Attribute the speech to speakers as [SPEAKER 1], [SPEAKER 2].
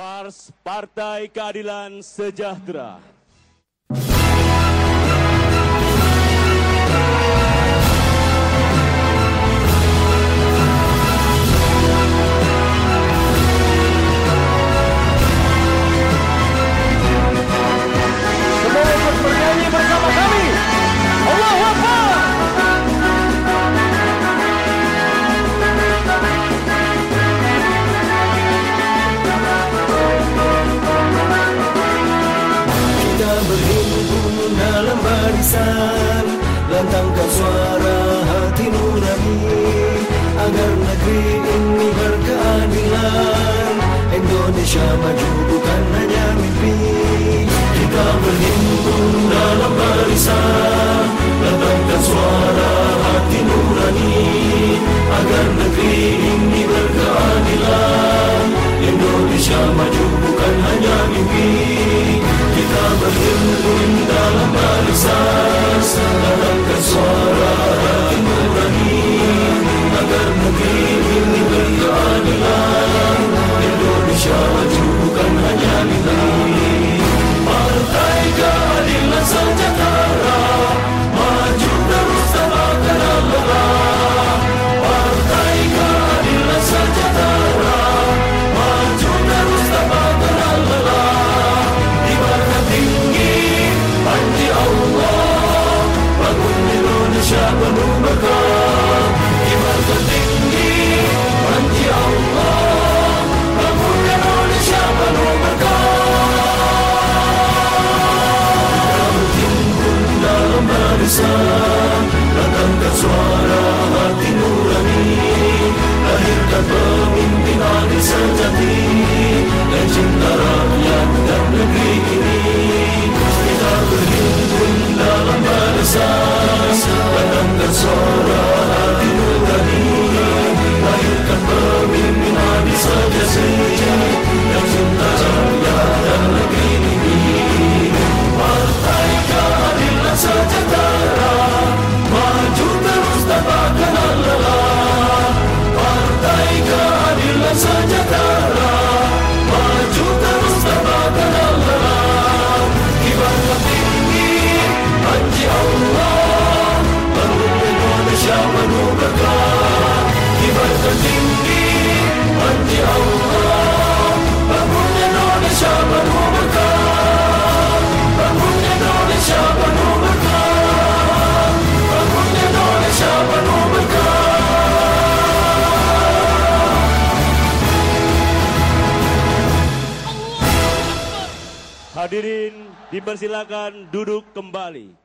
[SPEAKER 1] Pars Partai Keadilan Sejahtera. Semua ikut bernyanyi bersama kami. Allahu Akbar.
[SPEAKER 2] Berhimpun dalam barisan, lantangkan suara hati nurani agar negeri ini berkeadilan. Indonesia maju bukan hanya mimpi. Kita berhimpun dalam barisan, lantangkan suara hati nurani agar negeri ini berkeadilan. Indonesia maju bukan hanya mimpi. Kita berhimpun dalam barisan, lantangkan suara hati nurani agar negeri ini berkeadilan. Indonesia maju bukan hanya mimpi. Partai Keadilan Sejahtera maju terus tanpa kenal lelah. Partai Keadilan Sejahtera maju terus tanpa kenal lelah. Ibarat tinggi panji Allah, bangun Indonesia penuh berkah. Ibarat tinggi panji Allah, bangun Indonesia penuh berkah. Berhimpun dalam barisan, lantangkan suara hati nurani, lahirkan pemimpin adil sejati yang cinta rakyat dan negeri ini. Kita berhimpun dalam barisan, lantangkan suara hati nurani, lahirkan pemimpin adil sejati yang cinta rakyat dan negeri ini. Partai Keadilan Sejahtera maju terus tanpa kenal lelah. Partai Keadilan Sejahtera maju terus tanpa kenal lelah. Kibarkan tinggi panji Allah, bangun Indonesia penuh berkah. Kibarkan tinggi panji Allah, bangun Indonesia penuh berkah. Bangun Indonesia penuh berkah. Bangun Indonesia penuh berkah.
[SPEAKER 1] Hadirin dipersilakan duduk kembali.